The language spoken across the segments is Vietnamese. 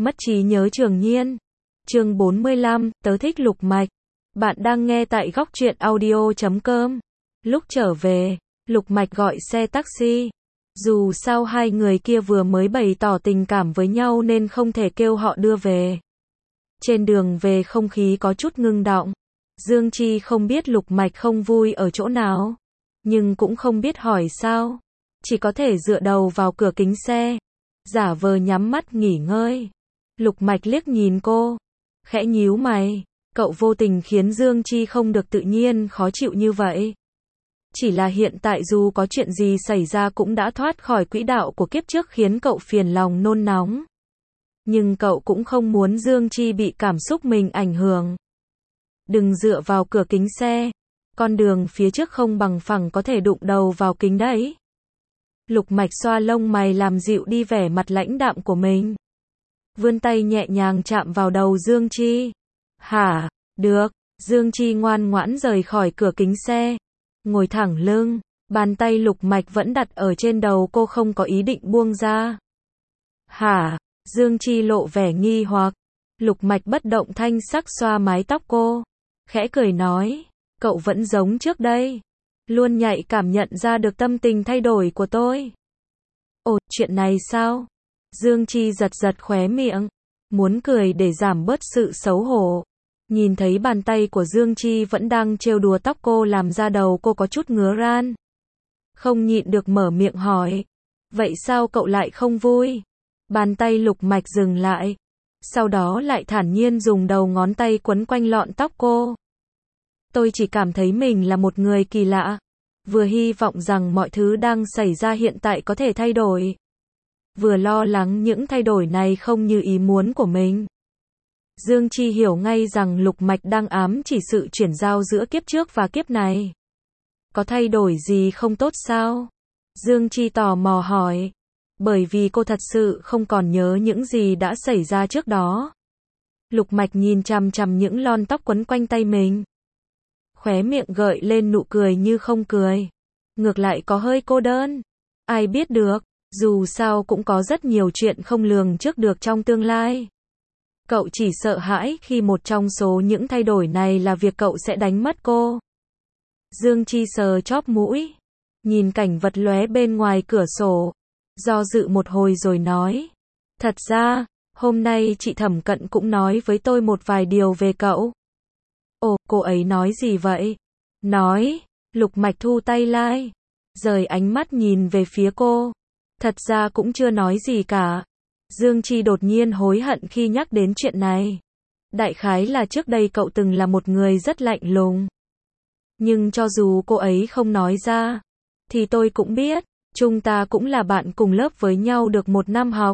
Mất trí nhớ Trường Nhiên. Chương 45, tớ thích Lục Mạch. Bạn đang nghe tại góc truyện audio.com. Lúc trở về, Lục Mạch gọi xe taxi. Dù sao hai người kia vừa mới bày tỏ tình cảm với nhau nên không thể kêu họ đưa về. Trên đường về không khí có chút ngưng đọng. Dương Chi không biết Lục Mạch không vui ở chỗ nào, nhưng cũng không biết hỏi sao. Chỉ có thể dựa đầu vào cửa kính xe, giả vờ nhắm mắt nghỉ ngơi. Lục Mạch liếc nhìn cô, khẽ nhíu mày. Cậu vô tình khiến Dương Chi không được tự nhiên khó chịu như vậy. Chỉ là hiện tại dù có chuyện gì xảy ra cũng đã thoát khỏi quỹ đạo của kiếp trước khiến cậu phiền lòng nôn nóng. Nhưng cậu cũng không muốn Dương Chi bị cảm xúc mình ảnh hưởng. Đừng dựa vào cửa kính xe. Con đường phía trước không bằng phẳng có thể đụng đầu vào kính đấy. Lục Mạch xoa lông mày làm dịu đi vẻ mặt lãnh đạm của mình. Vươn tay nhẹ nhàng chạm vào đầu Dương Chi. Hả? Được. Dương Chi ngoan ngoãn rời khỏi cửa kính xe. Ngồi thẳng lưng. Bàn tay Lục Mạch vẫn đặt ở trên đầu cô không có ý định buông ra. Hả? Dương Chi lộ vẻ nghi hoặc. Lục Mạch bất động thanh sắc xoa mái tóc cô. Khẽ cười nói. Cậu vẫn giống trước đây. Luôn nhạy cảm nhận ra được tâm tình thay đổi của tôi. Ồ, chuyện này sao? Dương Chi giật giật khóe miệng. Muốn cười để giảm bớt sự xấu hổ. Nhìn thấy bàn tay của Dương Chi vẫn đang trêu đùa tóc cô làm da đầu cô có chút ngứa ran. Không nhịn được mở miệng hỏi. Vậy sao cậu lại không vui? Bàn tay Lục Mạch dừng lại. Sau đó lại thản nhiên dùng đầu ngón tay quấn quanh lọn tóc cô. Tôi chỉ cảm thấy mình là một người kỳ lạ. Vừa hy vọng rằng mọi thứ đang xảy ra hiện tại có thể thay đổi. Vừa lo lắng những thay đổi này không như ý muốn của mình. Dương Chi hiểu ngay rằng Lục Mạch đang ám chỉ sự chuyển giao giữa kiếp trước và kiếp này. Có thay đổi gì không tốt sao? Dương Chi tò mò hỏi. Bởi vì cô thật sự không còn nhớ những gì đã xảy ra trước đó. Lục Mạch nhìn chằm chằm những lon tóc quấn quanh tay mình. Khóe miệng gợi lên nụ cười như không cười. Ngược lại có hơi cô đơn. Ai biết được, dù sao cũng có rất nhiều chuyện không lường trước được trong tương lai. Cậu chỉ sợ hãi khi một trong số những thay đổi này là việc cậu sẽ đánh mất cô. Dương Chi sờ chóp mũi, nhìn cảnh vật lóe bên ngoài cửa sổ, do dự một hồi rồi nói. Thật ra, hôm nay chị Thẩm Cận cũng nói với tôi một vài điều về cậu. Ồ, cô ấy nói gì vậy? Nói, Lục Mạch thu tay lại, rời ánh mắt nhìn về phía cô. Thật ra cũng chưa nói gì cả. Dương Chi đột nhiên hối hận khi nhắc đến chuyện này. Đại khái là trước đây cậu từng là một người rất lạnh lùng. Nhưng cho dù cô ấy không nói ra, thì tôi cũng biết, chúng ta cũng là bạn cùng lớp với nhau được một năm học.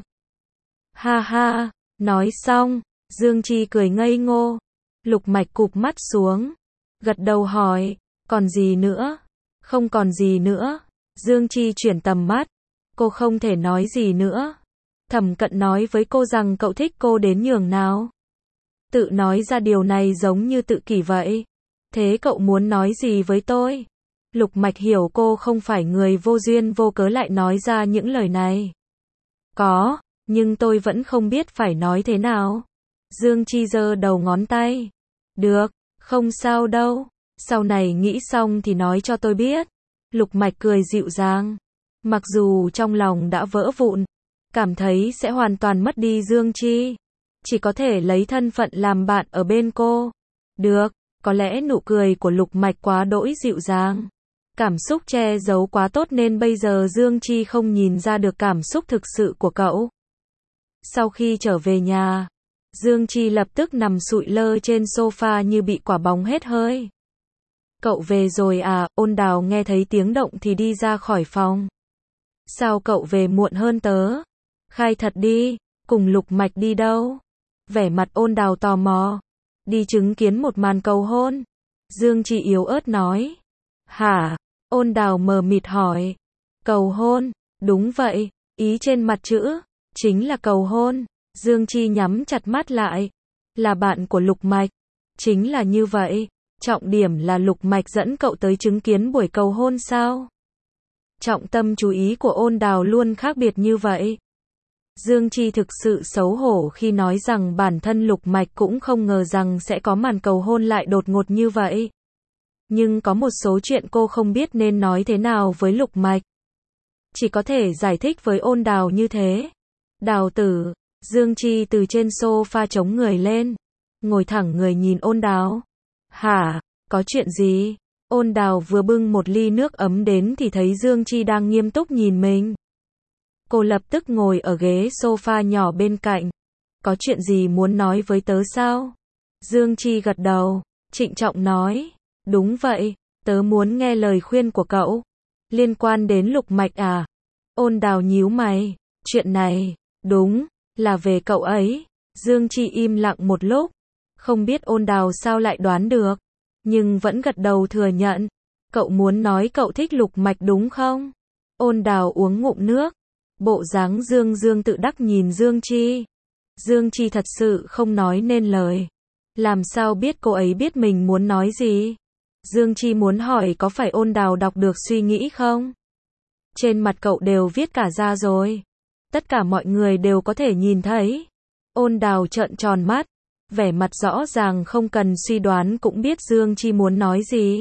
Ha ha, nói xong, Dương Chi cười ngây ngô. Lục Mạch cụp mắt xuống, gật đầu hỏi, còn gì nữa? Không còn gì nữa. Dương Chi chuyển tầm mắt, cô không thể nói gì nữa. Thẩm Cận nói với cô rằng cậu thích cô đến nhường nào. Tự nói ra điều này giống như tự kỷ vậy. Thế cậu muốn nói gì với tôi? Lục Mạch hiểu cô không phải người vô duyên vô cớ lại nói ra những lời này. Có, nhưng tôi vẫn không biết phải nói thế nào. Dương Chi giơ đầu ngón tay. Được, không sao đâu. Sau này nghĩ xong thì nói cho tôi biết. Lục Mạch cười dịu dàng. Mặc dù trong lòng đã vỡ vụn, cảm thấy sẽ hoàn toàn mất đi Dương Chi. Chỉ có thể lấy thân phận làm bạn ở bên cô. Được, có lẽ nụ cười của Lục Mạch quá đỗi dịu dàng. Cảm xúc che giấu quá tốt nên bây giờ Dương Chi không nhìn ra được cảm xúc thực sự của cậu. Sau khi trở về nhà, Dương Chi lập tức nằm sụi lơ trên sofa như bị quả bóng hết hơi. Cậu về rồi à? Ôn Đào nghe thấy tiếng động thì đi ra khỏi phòng. Sao cậu về muộn hơn tớ? Khai thật đi, cùng Lục Mạch đi đâu? Vẻ mặt Ôn Đào tò mò. Đi chứng kiến một màn cầu hôn. Dương Chi yếu ớt nói. Hả? Ôn Đào mờ mịt hỏi. Cầu hôn? Đúng vậy, ý trên mặt chữ chính là cầu hôn. Dương Chi nhắm chặt mắt lại. Là bạn của Lục Mạch. Chính là như vậy. Trọng điểm là Lục Mạch dẫn cậu tới chứng kiến buổi cầu hôn sao? Trọng tâm chú ý của Ôn Đào luôn khác biệt như vậy. Dương Chi thực sự xấu hổ khi nói rằng bản thân Lục Mạch cũng không ngờ rằng sẽ có màn cầu hôn lại đột ngột như vậy. Nhưng có một số chuyện cô không biết nên nói thế nào với Lục Mạch. Chỉ có thể giải thích với Ôn Đào như thế. Đào tử, Dương Chi từ trên sofa chống người lên, ngồi thẳng người nhìn Ôn Đào. Hả, có chuyện gì? Ôn Đào vừa bưng một ly nước ấm đến thì thấy Dương Chi đang nghiêm túc nhìn mình. Cô lập tức ngồi ở ghế sofa nhỏ bên cạnh. Có chuyện gì muốn nói với tớ sao? Dương Chi gật đầu, trịnh trọng nói. Đúng vậy, tớ muốn nghe lời khuyên của cậu. Liên quan đến Lục Mạch à? Ôn Đào nhíu mày. Chuyện này, đúng, là về cậu ấy. Dương Chi im lặng một lúc. Không biết Ôn Đào sao lại đoán được. Nhưng vẫn gật đầu thừa nhận. Cậu muốn nói cậu thích Lục Mạch đúng không? Ôn Đào uống ngụm nước. Bộ dáng Dương Dương tự đắc nhìn Dương Chi. Dương Chi thật sự không nói nên lời. Làm sao biết cô ấy biết mình muốn nói gì? Dương Chi muốn hỏi có phải Ôn Đào đọc được suy nghĩ không? Trên mặt cậu đều viết cả ra rồi. Tất cả mọi người đều có thể nhìn thấy. Ôn Đào trợn tròn mắt. Vẻ mặt rõ ràng không cần suy đoán cũng biết Dương Chi muốn nói gì.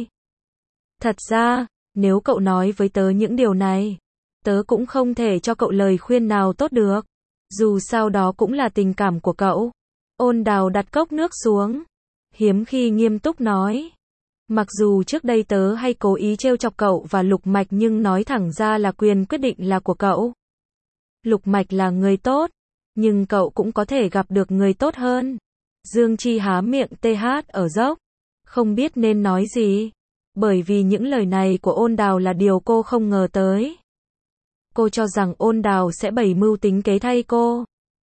Thật ra, nếu cậu nói với tớ những điều này, tớ cũng không thể cho cậu lời khuyên nào tốt được. Dù sao đó cũng là tình cảm của cậu. Ôn Đào đặt cốc nước xuống. Hiếm khi nghiêm túc nói. Mặc dù trước đây tớ hay cố ý trêu chọc cậu và Lục Mạch nhưng nói thẳng ra là quyền quyết định là của cậu. Lục Mạch là người tốt, nhưng cậu cũng có thể gặp được người tốt hơn. Dương Chi há miệng TH ở dốc, không biết nên nói gì. Bởi vì những lời này của Ôn Đào là điều cô không ngờ tới. Cô cho rằng Ôn Đào sẽ bày mưu tính kế thay cô.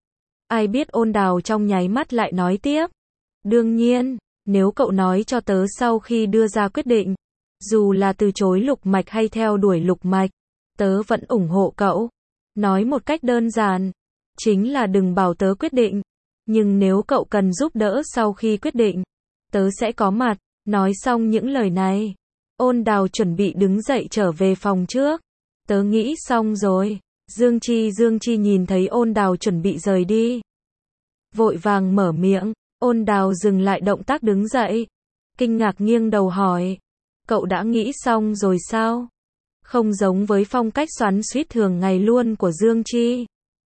Ai biết Ôn Đào trong nháy mắt lại nói tiếp. Đương nhiên, nếu cậu nói cho tớ sau khi đưa ra quyết định, dù là từ chối Lục Mạch hay theo đuổi Lục Mạch, tớ vẫn ủng hộ cậu. Nói một cách đơn giản, chính là đừng bảo tớ quyết định. Nhưng nếu cậu cần giúp đỡ sau khi quyết định, tớ sẽ có mặt. Nói xong những lời này, Ôn Đào chuẩn bị đứng dậy trở về phòng trước. Tớ nghĩ xong rồi. Dương Chi nhìn thấy Ôn Đào chuẩn bị rời đi, vội vàng mở miệng. Ôn Đào dừng lại động tác đứng dậy, kinh ngạc nghiêng đầu hỏi. Cậu đã nghĩ xong rồi sao? Không giống với phong cách xoắn xuýt thường ngày luôn của Dương Chi.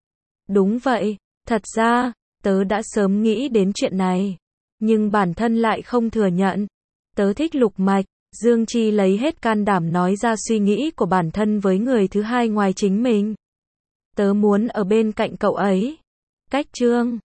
Đúng vậy, thật ra, tớ đã sớm nghĩ đến chuyện này. Nhưng bản thân lại không thừa nhận. Tớ thích Lục Mạch. Dương Chi lấy hết can đảm nói ra suy nghĩ của bản thân với người thứ hai ngoài chính mình. Tớ muốn ở bên cạnh cậu ấy. Cách chương